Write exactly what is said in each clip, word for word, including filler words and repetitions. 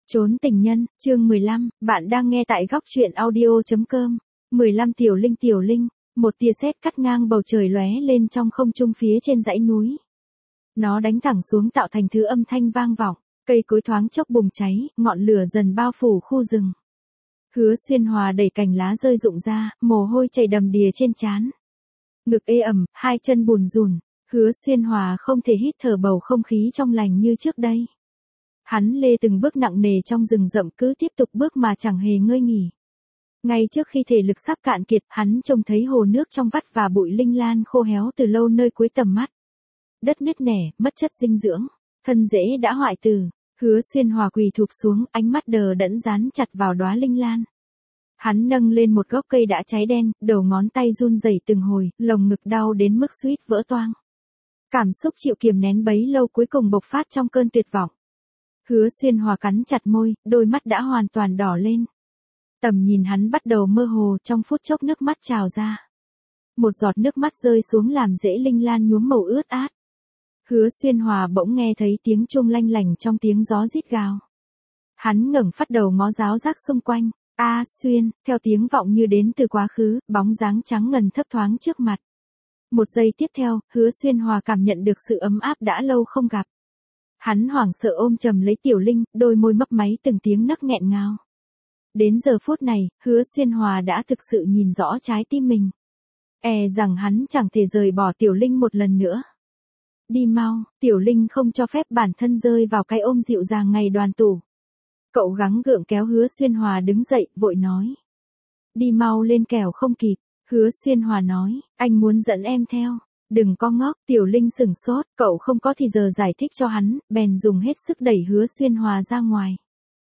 Trốn tình nhân, chương mười lăm, bạn đang nghe tại góc truyện audio chấm com. mười lăm Tiểu Linh Tiểu Linh, một tia sét cắt ngang bầu trời lóe lên trong không trung phía trên dãy núi. Nó đánh thẳng xuống tạo thành thứ âm thanh vang vọng, cây cối thoáng chốc bùng cháy, ngọn lửa dần bao phủ khu rừng. Hứa Xuyên Hòa đẩy cành lá rơi rụng ra, mồ hôi chảy đầm đìa trên trán. Ngực ê ẩm, hai chân bùn rùn, Hứa Xuyên Hòa không thể hít thở bầu không khí trong lành như trước đây. Hắn lê từng bước nặng nề trong rừng rậm cứ tiếp tục bước mà chẳng hề ngơi nghỉ. Ngay trước khi thể lực sắp cạn kiệt, hắn trông thấy hồ nước trong vắt và bụi linh lan khô héo từ lâu nơi cuối tầm mắt. Đất nứt nẻ, mất chất dinh dưỡng, thân rễ đã hoại tử. Hứa Xuyên Hòa quỳ thụp xuống, ánh mắt đờ đẫn dán chặt vào đóa linh lan. Hắn nâng lên một gốc cây đã cháy đen, đầu ngón tay run rẩy từng hồi, lồng ngực đau đến mức suýt vỡ toang. Cảm xúc chịu kiềm nén bấy lâu cuối cùng bộc phát trong cơn tuyệt vọng. Hứa Xuyên Hòa cắn chặt môi, đôi mắt đã hoàn toàn đỏ lên. Tầm nhìn hắn bắt đầu mơ hồ, trong phút chốc nước mắt trào ra. Một giọt nước mắt rơi xuống làm rễ linh lan nhuốm màu ướt át. Hứa Xuyên Hòa bỗng nghe thấy tiếng chuông lanh lảnh trong tiếng gió rít gào. Hắn ngẩng phát đầu ngó ráo rác xung quanh. A Xuyên, theo tiếng vọng như đến từ quá khứ, bóng dáng trắng ngần thấp thoáng trước mặt. Một giây tiếp theo, Hứa Xuyên Hòa cảm nhận được sự ấm áp đã lâu không gặp. Hắn hoảng sợ ôm chầm lấy Tiểu Linh, đôi môi mấp máy từng tiếng nấc nghẹn ngào. Đến giờ phút này, Hứa Xuyên Hòa đã thực sự nhìn rõ trái tim mình. E rằng hắn chẳng thể rời bỏ Tiểu Linh một lần nữa. Đi mau, Tiểu Linh không cho phép bản thân rơi vào cái ôm dịu dàng ngày đoàn tụ. Cậu gắng gượng kéo Hứa Xuyên Hòa đứng dậy, vội nói. Đi mau lên kẻo không kịp. Hứa Xuyên Hòa nói, anh muốn dẫn em theo. Đừng có ngốc, Tiểu Linh sửng sốt, cậu không có thì giờ giải thích cho hắn, bèn dùng hết sức đẩy Hứa Xuyên Hòa ra ngoài.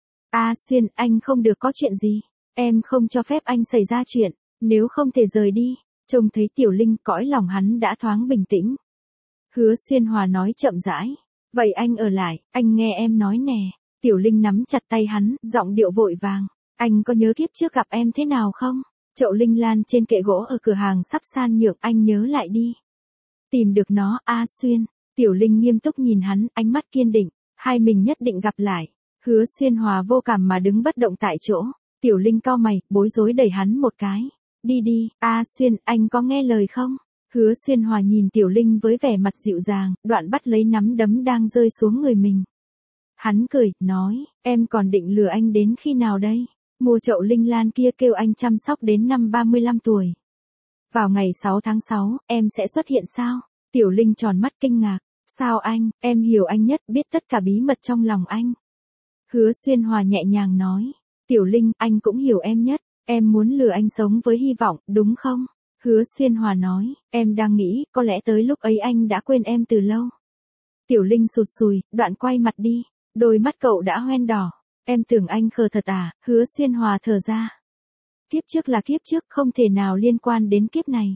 A Xuyên, anh không được có chuyện gì. Em không cho phép anh xảy ra chuyện, nếu không thể rời đi. Trông thấy Tiểu Linh, cõi lòng hắn đã thoáng bình tĩnh. Hứa Xuyên Hòa nói chậm rãi. Vậy anh ở lại, anh nghe em nói nè. Tiểu Linh nắm chặt tay hắn, giọng điệu vội vàng. Anh có nhớ kiếp trước gặp em thế nào không? Chậu linh lan trên kệ gỗ ở cửa hàng sắp san nhượng, anh nhớ lại đi. Tìm được nó, A Xuyên. Tiểu Linh nghiêm túc nhìn hắn, ánh mắt kiên định. Hai mình nhất định gặp lại. Hứa Xuyên Hòa vô cảm mà đứng bất động tại chỗ. Tiểu Linh cau mày, bối rối đẩy hắn một cái. Đi đi, A Xuyên, anh có nghe lời không? Hứa Xuyên Hòa nhìn Tiểu Linh với vẻ mặt dịu dàng, đoạn bắt lấy nắm đấm đang rơi xuống người mình. Hắn cười, nói, em còn định lừa anh đến khi nào đây? Mua chậu linh lan kia kêu anh chăm sóc đến năm ba mươi lăm tuổi. Vào ngày sáu tháng sáu, em sẽ xuất hiện sao? Tiểu Linh tròn mắt kinh ngạc. Sao anh, em hiểu anh nhất, biết tất cả bí mật trong lòng anh. Hứa Xuyên Hòa nhẹ nhàng nói. Tiểu Linh, anh cũng hiểu em nhất. Em muốn lừa anh sống với hy vọng, đúng không? Hứa Xuyên Hòa nói, em đang nghĩ, có lẽ tới lúc ấy anh đã quên em từ lâu. Tiểu Linh sụt sùi, đoạn quay mặt đi. Đôi mắt cậu đã hoen đỏ. Em tưởng anh khờ thật à? Hứa Xuyên Hòa thở ra. Kiếp trước là kiếp trước, không thể nào liên quan đến kiếp này.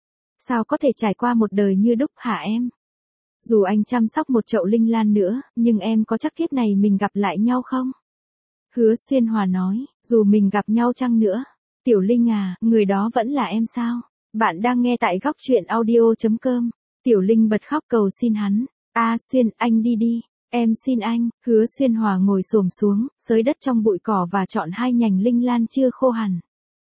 Sao có thể trải qua một đời như đúc hả em? Dù anh chăm sóc một chậu linh lan nữa, nhưng em có chắc kiếp này mình gặp lại nhau không? Hứa Xuyên Hòa nói, dù mình gặp nhau chăng nữa. Tiểu Linh à, người đó vẫn là em sao? Bạn đang nghe tại góc truyện audio chấm com. Tiểu Linh bật khóc cầu xin hắn. A Xuyên, anh đi đi. Em xin anh. Hứa Xuyên Hòa ngồi xổm xuống, xới đất trong bụi cỏ và chọn hai nhành linh lan chưa khô hẳn.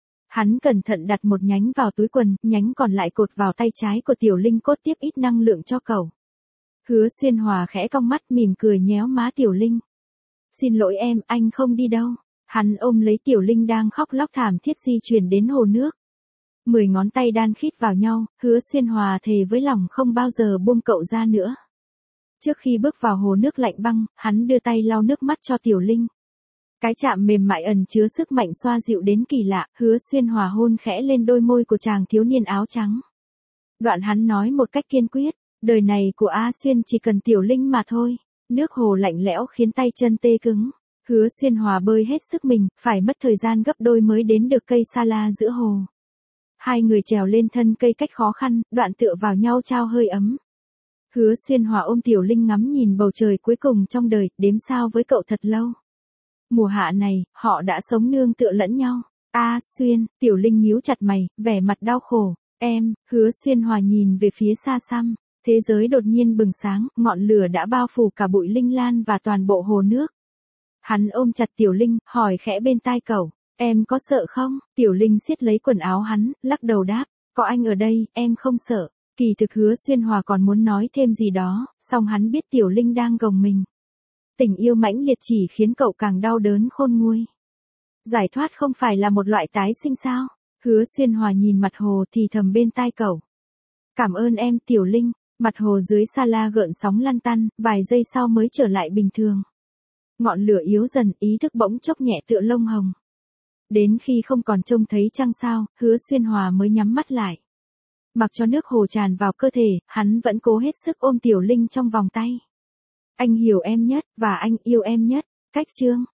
Hắn cẩn thận đặt một nhánh vào túi quần, nhánh còn lại cột vào tay trái của Tiểu Linh cốt tiếp ít năng lượng cho cậu. Hứa Xuyên Hòa khẽ cong mắt mỉm cười nhéo má Tiểu Linh. Xin lỗi em, anh không đi đâu. Hắn ôm lấy Tiểu Linh đang khóc lóc thảm thiết di chuyển đến hồ nước. Mười ngón tay đan khít vào nhau, Hứa Xuyên Hòa thề với lòng không bao giờ buông cậu ra nữa. Trước khi bước vào hồ nước lạnh băng, hắn đưa tay lau nước mắt cho Tiểu Linh. Cái chạm mềm mại ẩn chứa sức mạnh xoa dịu đến kỳ lạ, Hứa Xuyên Hòa hôn khẽ lên đôi môi của chàng thiếu niên áo trắng. Đoạn hắn nói một cách kiên quyết, đời này của A Xuyên chỉ cần Tiểu Linh mà thôi. Nước hồ lạnh lẽo khiến tay chân tê cứng. Hứa Xuyên Hòa bơi hết sức mình, phải mất thời gian gấp đôi mới đến được cây sa la giữa hồ. Hai người trèo lên thân cây cách khó khăn, đoạn tựa vào nhau trao hơi ấm. Hứa Xuyên Hòa ôm Tiểu Linh ngắm nhìn bầu trời cuối cùng trong đời, đếm sao với cậu thật lâu. Mùa hạ này, họ đã sống nương tựa lẫn nhau. A Xuyên, Tiểu Linh nhíu chặt mày, vẻ mặt đau khổ. Em, Hứa Xuyên Hòa nhìn về phía xa xăm. Thế giới đột nhiên bừng sáng, ngọn lửa đã bao phủ cả bụi linh lan và toàn bộ hồ nước. Hắn ôm chặt Tiểu Linh, hỏi khẽ bên tai cậu, em có sợ không? Tiểu Linh siết lấy quần áo hắn, lắc đầu đáp, có anh ở đây, em không sợ. Kỳ thực Hứa Xuyên Hòa còn muốn nói thêm gì đó, song hắn biết Tiểu Linh đang gồng mình. Tình yêu mãnh liệt chỉ khiến cậu càng đau đớn khôn nguôi. Giải thoát không phải là một loại tái sinh sao? Hứa Xuyên Hòa nhìn mặt hồ thì thầm bên tai cậu. Cảm ơn em Tiểu Linh. Mặt hồ dưới sa la gợn sóng lăn tăn, vài giây sau mới trở lại bình thường. Ngọn lửa yếu dần, ý thức bỗng chốc nhẹ tựa lông hồng. Đến khi không còn trông thấy trăng sao, Hứa Xuyên Hòa mới nhắm mắt lại. Mặc cho nước hồ tràn vào cơ thể, hắn vẫn cố hết sức ôm Tiểu Linh trong vòng tay. Anh hiểu em nhất, và anh yêu em nhất. Cách chương